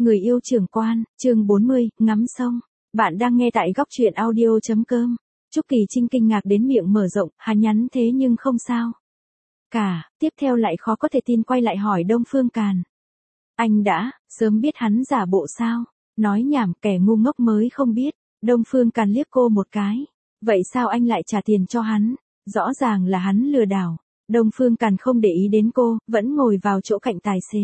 Người yêu trưởng quan, chương 40, ngắm sông. Bạn đang nghe tại góc truyện audio.com. Trúc Kỳ Trinh kinh ngạc đến miệng mở rộng, hắn nhắn thế nhưng không sao cả, tiếp theo lại khó có thể tin quay lại hỏi Đông Phương Càn. Anh đã, sớm biết hắn giả bộ sao? Nói nhảm, kẻ ngu ngốc mới không biết. Đông Phương Càn liếc cô một cái. Vậy sao anh lại trả tiền cho hắn? Rõ ràng là hắn lừa đảo. Đông Phương Càn không để ý đến cô, vẫn ngồi vào chỗ cạnh tài xế.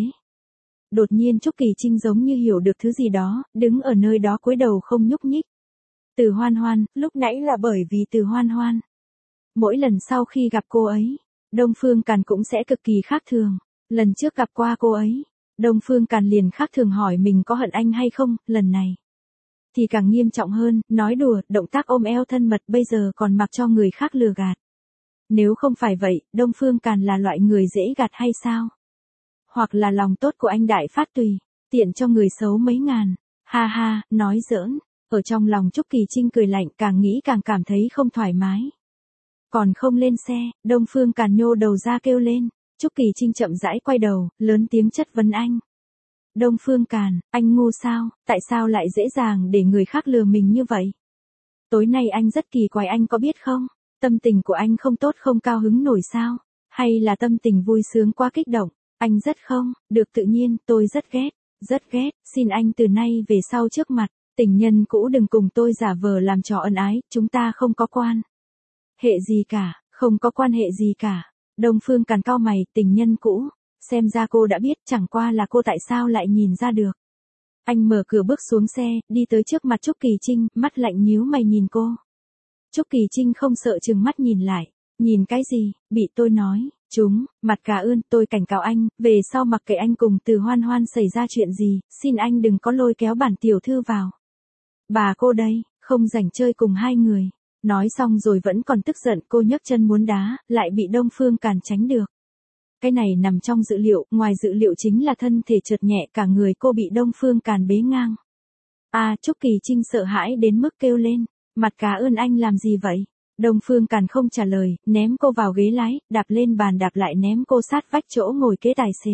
Đột nhiên Trúc Kỳ Trinh giống như hiểu được thứ gì đó, đứng ở nơi đó cúi đầu không nhúc nhích. Từ Hoan Hoan, lúc nãy là bởi vì Từ Hoan Hoan. Mỗi lần sau khi gặp cô ấy, Đông Phương Càn cũng sẽ cực kỳ khác thường. Lần trước gặp qua cô ấy, Đông Phương Càn liền khác thường hỏi mình có hận anh hay không, lần này thì càng nghiêm trọng hơn, nói đùa, động tác ôm eo thân mật bây giờ còn mặc cho người khác lừa gạt. Nếu không phải vậy, Đông Phương Càn là loại người dễ gạt hay sao? Hoặc là lòng tốt của anh đại phát tùy, tiện cho người xấu mấy ngàn. Ha ha, nói giỡn. Ở trong lòng Trúc Kỳ Trinh cười lạnh, càng nghĩ càng cảm thấy không thoải mái. Còn không lên xe, Đông Phương Càn nhô đầu ra kêu lên. Trúc Kỳ Trinh chậm rãi quay đầu, lớn tiếng chất vấn anh. Đông Phương Càn, anh ngu sao, tại sao lại dễ dàng để người khác lừa mình như vậy? Tối nay anh rất kỳ quái, anh có biết không? Tâm tình của anh không tốt, không cao hứng nổi sao? Hay là tâm tình vui sướng quá kích động? Anh rất không, được tự nhiên, tôi rất ghét, xin anh từ nay về sau trước mặt, tình nhân cũ đừng cùng tôi giả vờ làm trò ân ái, chúng ta không có quan hệ gì cả, không có quan hệ gì cả. Đông Phương Càn cau mày, tình nhân cũ, xem ra cô đã biết, chẳng qua là cô tại sao lại nhìn ra được. Anh mở cửa bước xuống xe, đi tới trước mặt Trúc Kỳ Trinh, mắt lạnh nhíu mày nhìn cô. Trúc Kỳ Trinh không sợ trừng mắt nhìn lại, nhìn cái gì, bị tôi nói. Mặt cả ơn, tôi cảnh cáo anh, về sau mặc kệ anh cùng Từ Hoan Hoan xảy ra chuyện gì, xin anh đừng có lôi kéo bản tiểu thư vào. Bà cô đây, không rảnh chơi cùng hai người. Nói xong rồi vẫn còn tức giận, cô nhấc chân muốn đá, lại bị Đông Phương Càn tránh được. Cái này nằm trong dự liệu, ngoài dự liệu chính là thân thể trượt nhẹ, cả người cô bị Đông Phương Càn bế ngang. Trúc Kỳ Trinh sợ hãi đến mức kêu lên, mặt cá ơn anh làm gì vậy? Đông Phương Càn không trả lời, ném cô vào ghế lái, đạp lên bàn đạp lại ném cô sát vách chỗ ngồi kế tài xế.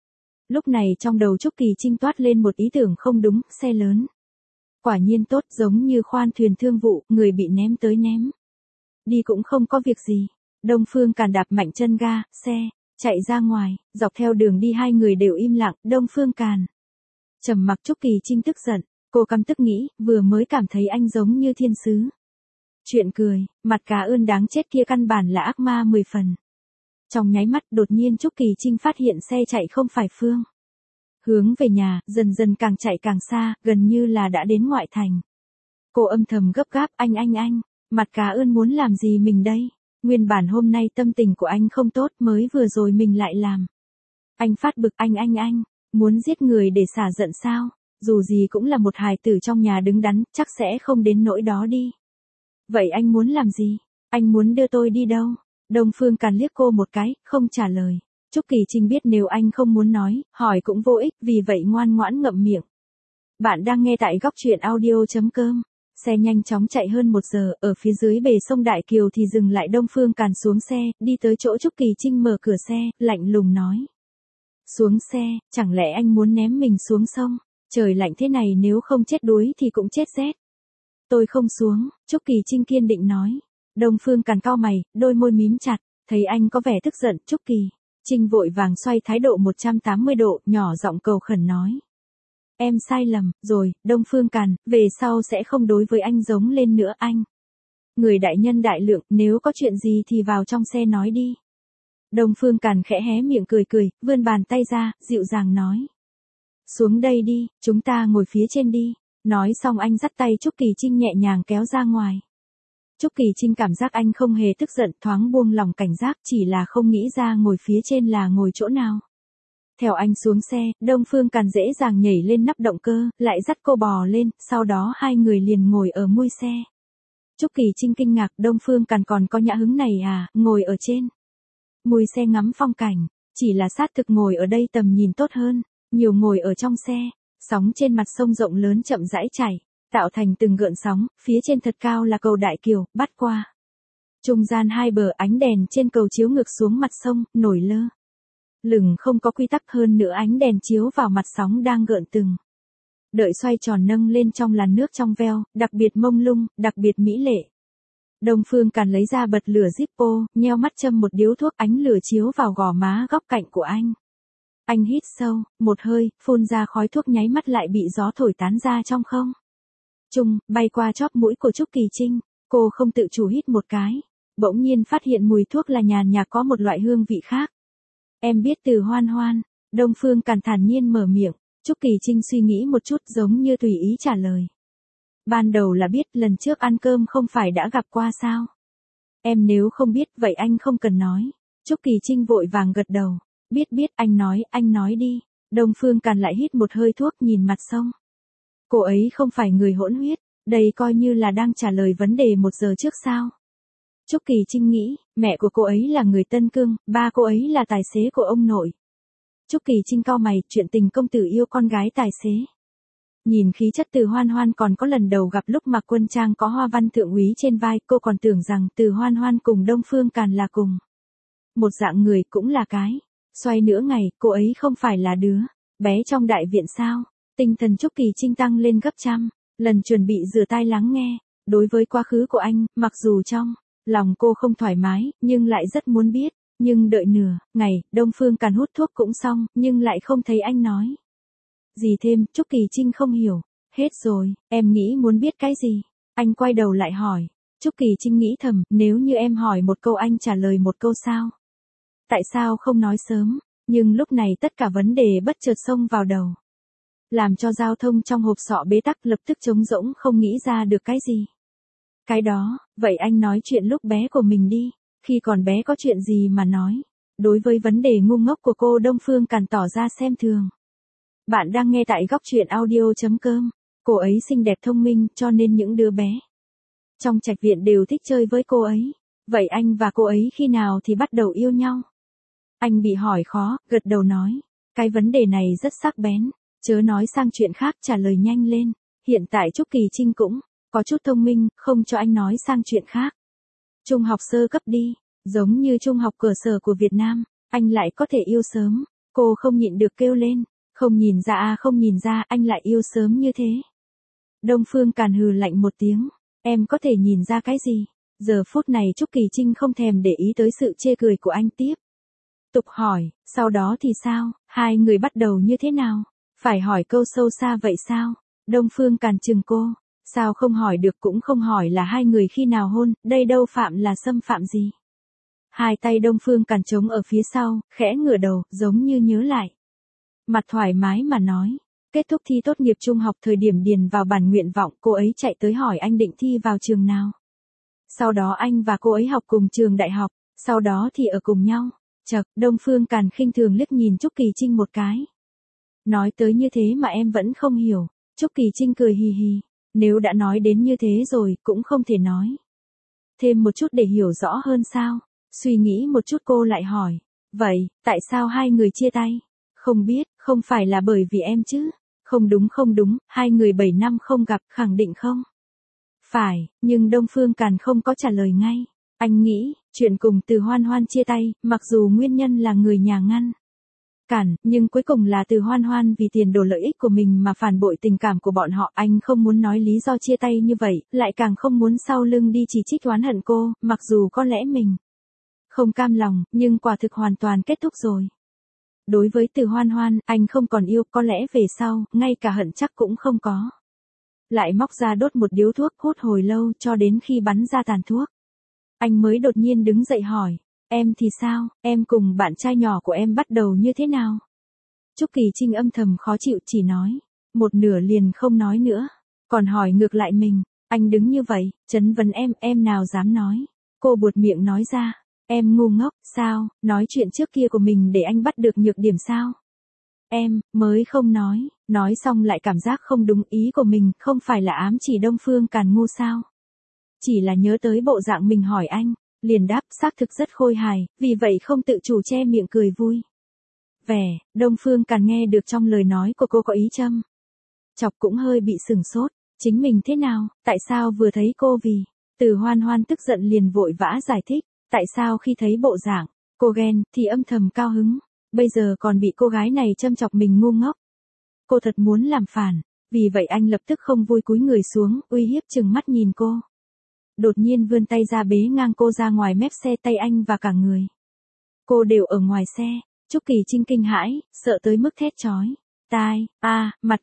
Lúc này trong đầu Trúc Kỳ Trinh toát lên một ý tưởng không đúng, xe lớn. Quả nhiên tốt, giống như khoan thuyền thương vụ, người bị ném tới ném đi cũng không có việc gì. Đông Phương Càn đạp mạnh chân ga, xe chạy ra ngoài, dọc theo đường đi hai người đều im lặng, Đông Phương Càn trầm mặc. Trúc Kỳ Trinh tức giận, cô căm tức nghĩ, vừa mới cảm thấy anh giống như thiên sứ. Chuyện cười, mặt cá ơn đáng chết kia căn bản là ác ma 10 phần. Trong nháy mắt đột nhiên Trúc Kỳ Trinh phát hiện xe chạy không phải phương hướng về nhà, dần dần càng chạy càng xa, gần như là đã đến ngoại thành. Cô âm thầm gấp gáp, anh, mặt cá ơn muốn làm gì mình đây? Nguyên bản hôm nay tâm tình của anh không tốt, mới vừa rồi mình lại làm anh phát bực. Anh, muốn giết người để xả giận sao? Dù gì cũng là một hài tử trong nhà đứng đắn, chắc sẽ không đến nỗi đó đi. Vậy anh muốn làm gì? Anh muốn đưa tôi đi đâu? Đông Phương Càn liếc cô một cái, không trả lời. Trúc Kỳ Trinh biết nếu anh không muốn nói, hỏi cũng vô ích, vì vậy ngoan ngoãn ngậm miệng. Bạn đang nghe tại góc truyện audio.com. Xe nhanh chóng chạy hơn 1 giờ, ở phía dưới bề sông Đại Kiều thì dừng lại. Đông Phương Càn xuống xe, đi tới chỗ Trúc Kỳ Trinh mở cửa xe, lạnh lùng nói. Xuống xe, chẳng lẽ anh muốn ném mình xuống sông? Trời lạnh thế này nếu không chết đuối thì cũng chết rét. Tôi không xuống, Trúc Kỳ Trinh kiên định nói. Đông Phương Càn cau mày, đôi môi mím chặt, thấy anh có vẻ tức giận, Trúc Kỳ Trinh vội vàng xoay thái độ 180 độ, nhỏ giọng cầu khẩn nói. Em sai lầm, rồi, Đông Phương Càn, về sau sẽ không đối với anh giống lên nữa anh. Người đại nhân đại lượng, nếu có chuyện gì thì vào trong xe nói đi. Đông Phương Càn khẽ hé miệng cười, vươn bàn tay ra, dịu dàng nói. Xuống đây đi, chúng ta ngồi phía trên đi. Nói xong anh dắt tay Trúc Kỳ Trinh nhẹ nhàng kéo ra ngoài. Trúc Kỳ Trinh cảm giác anh không hề tức giận, thoáng buông lòng cảnh giác, chỉ là không nghĩ ra ngồi phía trên là ngồi chỗ nào. Theo anh xuống xe, Đông Phương Càn dễ dàng nhảy lên nắp động cơ, lại dắt cô bò lên, sau đó hai người liền ngồi ở mui xe. Trúc Kỳ Trinh kinh ngạc, Đông Phương Càn còn có nhã hứng này à, ngồi ở trên mui xe ngắm phong cảnh, chỉ là sát thực ngồi ở đây tầm nhìn tốt hơn, nhiều ngồi ở trong xe. Sóng trên mặt sông rộng lớn chậm rãi chảy, tạo thành từng gợn sóng, phía trên thật cao là cầu Đại Kiều, bắt qua. Trung gian hai bờ ánh đèn trên cầu chiếu ngược xuống mặt sông, nổi lơ lửng không có quy tắc, hơn nữa ánh đèn chiếu vào mặt sóng đang gợn từng đợi xoay tròn nâng lên trong làn nước trong veo, đặc biệt mông lung, đặc biệt mỹ lệ. Đông Phương Càn lấy ra bật lửa Zippo, nheo mắt châm một điếu thuốc, ánh lửa chiếu vào gò má góc cạnh của anh. Anh hít sâu, một hơi, phun ra khói thuốc, nháy mắt lại bị gió thổi tán ra trong không trung, bay qua chóp mũi của Trúc Kỳ Trinh. Cô không tự chủ hít một cái, bỗng nhiên phát hiện mùi thuốc là nhàn nhạt có một loại hương vị khác. Em biết Từ Hoan Hoan. Đông Phương Càn thản nhiên mở miệng. Trúc Kỳ Trinh suy nghĩ một chút, giống như tùy ý trả lời. Ban đầu là biết, lần trước ăn cơm không phải đã gặp qua sao? Em nếu không biết, vậy anh không cần nói. Trúc Kỳ Trinh vội vàng gật đầu. Biết, anh nói đi. Đông Phương Càn lại hít một hơi thuốc, nhìn mặt sông. Cô ấy không phải người hỗn huyết, đây coi như là đang trả lời vấn đề 1 giờ trước sao? Trúc Kỳ Trinh nghĩ, mẹ của cô ấy là người Tân Cương, ba cô ấy là tài xế của ông nội. Trúc Kỳ Trinh cau mày, chuyện tình công tử yêu con gái tài xế. Nhìn khí chất Từ Hoan Hoan, còn có lần đầu gặp lúc mặc quân trang có hoa văn thượng úy trên vai, cô còn tưởng rằng Từ Hoan Hoan cùng Đông Phương Càn là cùng một dạng người, cũng là cái xoay nửa ngày, cô ấy không phải là đứa bé trong đại viện sao? Tinh thần Trúc Kỳ Trinh tăng lên gấp trăm lần, chuẩn bị rửa tai lắng nghe. Đối với quá khứ của anh, mặc dù trong lòng cô không thoải mái, nhưng lại rất muốn biết. Nhưng đợi nửa ngày, Đông Phương Càn hút thuốc cũng xong, nhưng lại không thấy anh nói gì thêm. Trúc Kỳ Trinh không hiểu. Hết rồi, em nghĩ muốn biết cái gì? Anh quay đầu lại hỏi. Trúc Kỳ Trinh nghĩ thầm, nếu như em hỏi một câu anh trả lời một câu sao? Tại sao không nói sớm? Nhưng lúc này tất cả vấn đề bất chợt xông vào đầu, làm cho giao thông trong hộp sọ bế tắc, lập tức trống rỗng, không nghĩ ra được cái gì. Cái đó, vậy anh nói chuyện lúc bé của mình đi. Khi còn bé có chuyện gì mà nói? Đối với vấn đề ngu ngốc của cô, Đông Phương Càn tỏ ra xem thường. Bạn đang nghe tại góc truyện audio.com. Cô ấy xinh đẹp thông minh, cho nên những đứa bé trong trạch viện đều thích chơi với cô ấy. Vậy anh và cô ấy khi nào thì bắt đầu yêu nhau? Anh bị hỏi khó, gật đầu nói. Cái vấn đề này rất sắc bén. Chớ nói sang chuyện khác, trả lời nhanh lên. Hiện tại Trúc Kỳ Trinh cũng có chút thông minh, không cho anh nói sang chuyện khác. Trung học sơ cấp đi, giống như trung học cơ sở của Việt Nam, anh lại có thể yêu sớm. Cô không nhịn được kêu lên. Không nhìn ra, không nhìn ra, anh lại yêu sớm như thế. Đông Phương Càn hừ lạnh một tiếng. Em có thể nhìn ra cái gì? Giờ phút này Trúc Kỳ Trinh không thèm để ý tới sự chê cười của anh, tiếp tục hỏi, sau đó thì sao? Hai người bắt đầu như thế nào? Phải hỏi câu sâu xa vậy sao? Đông Phương Càn chừng cô. Sao không hỏi được, cũng không hỏi là hai người khi nào hôn, đây đâu phạm là xâm phạm gì. Hai tay Đông Phương Càn trống ở phía sau, khẽ ngửa đầu, giống như nhớ lại. Mặt thoải mái mà nói. Kết thúc thi tốt nghiệp trung học, thời điểm điền vào bản nguyện vọng, cô ấy chạy tới hỏi anh định thi vào trường nào. Sau đó anh và cô ấy học cùng trường đại học, sau đó thì ở cùng nhau. Chậc, Đông Phương Càn khinh thường liếc nhìn Trúc Kỳ Trinh một cái. Nói tới như thế mà em vẫn không hiểu. Trúc Kỳ Trinh cười hì hì. Nếu đã nói đến như thế rồi, cũng không thể nói thêm một chút để hiểu rõ hơn sao? Suy nghĩ một chút cô lại hỏi. Vậy, tại sao hai người chia tay? Không biết, không phải là bởi vì em chứ? Không đúng, hai người 7 năm không gặp, khẳng định không? Phải, nhưng Đông Phương Càn không có trả lời ngay. Anh nghĩ, chuyện cùng Từ Hoan Hoan chia tay, mặc dù nguyên nhân là người nhà ngăn cản, nhưng cuối cùng là Từ Hoan Hoan vì tiền đồ lợi ích của mình mà phản bội tình cảm của bọn họ. Anh không muốn nói lý do chia tay như vậy, lại càng không muốn sau lưng đi chỉ trích oán hận cô, mặc dù có lẽ mình không cam lòng, nhưng quả thực hoàn toàn kết thúc rồi. Đối với Từ Hoan Hoan, anh không còn yêu, có lẽ về sau, ngay cả hận chắc cũng không có. Lại móc ra đốt một điếu thuốc, hút hồi lâu, cho đến khi bắn ra tàn thuốc. Anh mới đột nhiên đứng dậy hỏi. Em thì sao, em cùng bạn trai nhỏ của em bắt đầu như thế nào? Trúc Kỳ Trinh âm thầm khó chịu, chỉ nói một nửa liền không nói nữa. Còn hỏi ngược lại mình. Anh đứng như vậy, trấn vấn em nào dám nói. Cô buột miệng nói ra. Em ngu ngốc, sao, nói chuyện trước kia của mình để anh bắt được nhược điểm sao? Em, mới không nói xong lại cảm giác không đúng, ý của mình, không phải là ám chỉ Đông Phương Càn ngu sao? Chỉ là nhớ tới bộ dạng mình hỏi anh, liền đáp, xác thực rất khôi hài, vì vậy không tự chủ che miệng cười vui vẻ. Đông Phương Càn nghe được trong lời nói của cô có ý châm chọc, cũng hơi bị sửng sốt. Chính mình thế nào, tại sao vừa thấy cô vì Từ Hoan Hoan tức giận liền vội vã giải thích. Tại sao khi thấy bộ dạng cô ghen thì âm thầm cao hứng, bây giờ còn bị cô gái này châm chọc mình ngu ngốc. Cô thật muốn làm phản, Vì vậy anh lập tức không vui cúi người xuống, uy hiếp chừng mắt nhìn cô. Đột nhiên vươn tay ra bế ngang cô ra ngoài mép xe, tay anh và cả người cô đều ở ngoài xe. Trúc Kỳ Trinh kinh hãi, sợ tới mức thét chói tai, mặt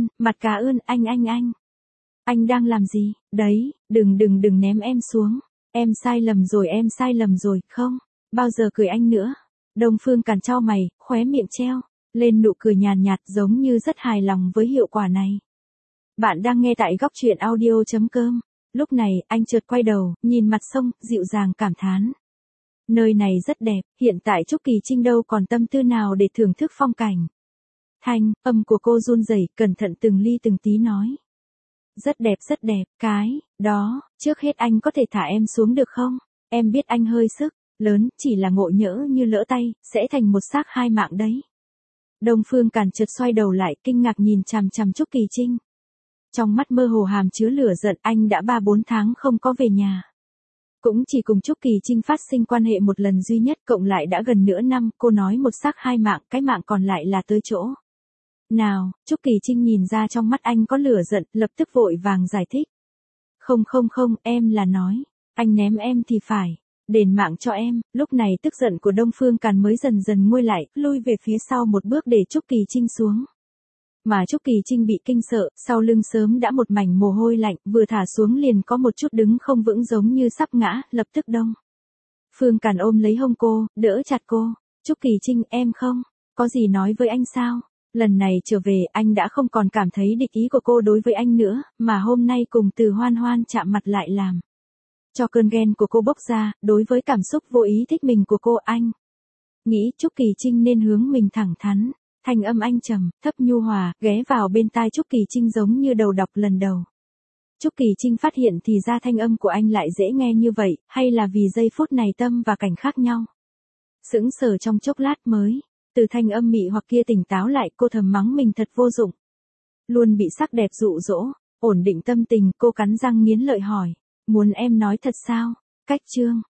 cá ươn, anh. Anh đang làm gì, đấy, đừng ném em xuống. Em sai lầm rồi, không bao giờ cười anh nữa. Đông Phương Càn chau mày, khóe miệng treo lên nụ cười nhàn nhạt giống như rất hài lòng với hiệu quả này. Bạn đang nghe tại góc truyện audio.com. Lúc này, anh chợt quay đầu, nhìn mặt sông, dịu dàng cảm thán. Nơi này rất đẹp, hiện tại Trúc Kỳ Trinh đâu còn tâm tư nào để thưởng thức phong cảnh. Thanh âm của cô run rẩy, cẩn thận từng ly từng tí nói. Rất đẹp, cái đó, trước hết anh có thể thả em xuống được không? Em biết anh hơi sức lớn, chỉ là ngộ nhỡ như lỡ tay, sẽ thành một xác hai mạng đấy. Đông Phương Càn chợt xoay đầu lại, kinh ngạc nhìn chằm chằm Trúc Kỳ Trinh. Trong mắt mơ hồ hàm chứa lửa giận, anh đã 3-4 tháng không có về nhà. Cũng chỉ cùng Trúc Kỳ Trinh phát sinh quan hệ một lần duy nhất, cộng lại đã gần nửa năm, cô nói một xác hai mạng, cái mạng còn lại là tới chỗ nào. Trúc Kỳ Trinh nhìn ra trong mắt anh có lửa giận, lập tức vội vàng giải thích. Không, em là nói, anh ném em thì phải đền mạng cho em. Lúc này tức giận của Đông Phương Càn mới dần dần nguôi lại, lui về phía sau một bước để Trúc Kỳ Trinh xuống. Mà Trúc Kỳ Trinh bị kinh sợ, sau lưng sớm đã một mảnh mồ hôi lạnh, vừa thả xuống liền có một chút đứng không vững giống như sắp ngã, lập tức Đông Phương Càn ôm lấy hông cô, đỡ chặt cô. Trúc Kỳ Trinh, em không có gì nói với anh sao? Lần này trở về, anh đã không còn cảm thấy địch ý của cô đối với anh nữa, mà hôm nay cùng Từ Hoan Hoan chạm mặt lại làm cho cơn ghen của cô bốc ra, đối với cảm xúc vô ý thích mình của cô. Anh nghĩ Trúc Kỳ Trinh nên hướng mình thẳng thắn. Thanh âm anh trầm, thấp nhu hòa, ghé vào bên tai Trúc Kỳ Trinh giống như đầu đọc lần đầu. Trúc Kỳ Trinh phát hiện thì ra thanh âm của anh lại dễ nghe như vậy, hay là vì giây phút này tâm và cảnh khác nhau. Sững sờ trong chốc lát mới, từ thanh âm mị hoặc kia tỉnh táo lại, cô thầm mắng mình thật vô dụng. Luôn bị sắc đẹp dụ dỗ, ổn định tâm tình, cô cắn răng nghiến lợi hỏi. Muốn em nói thật sao? Cách chương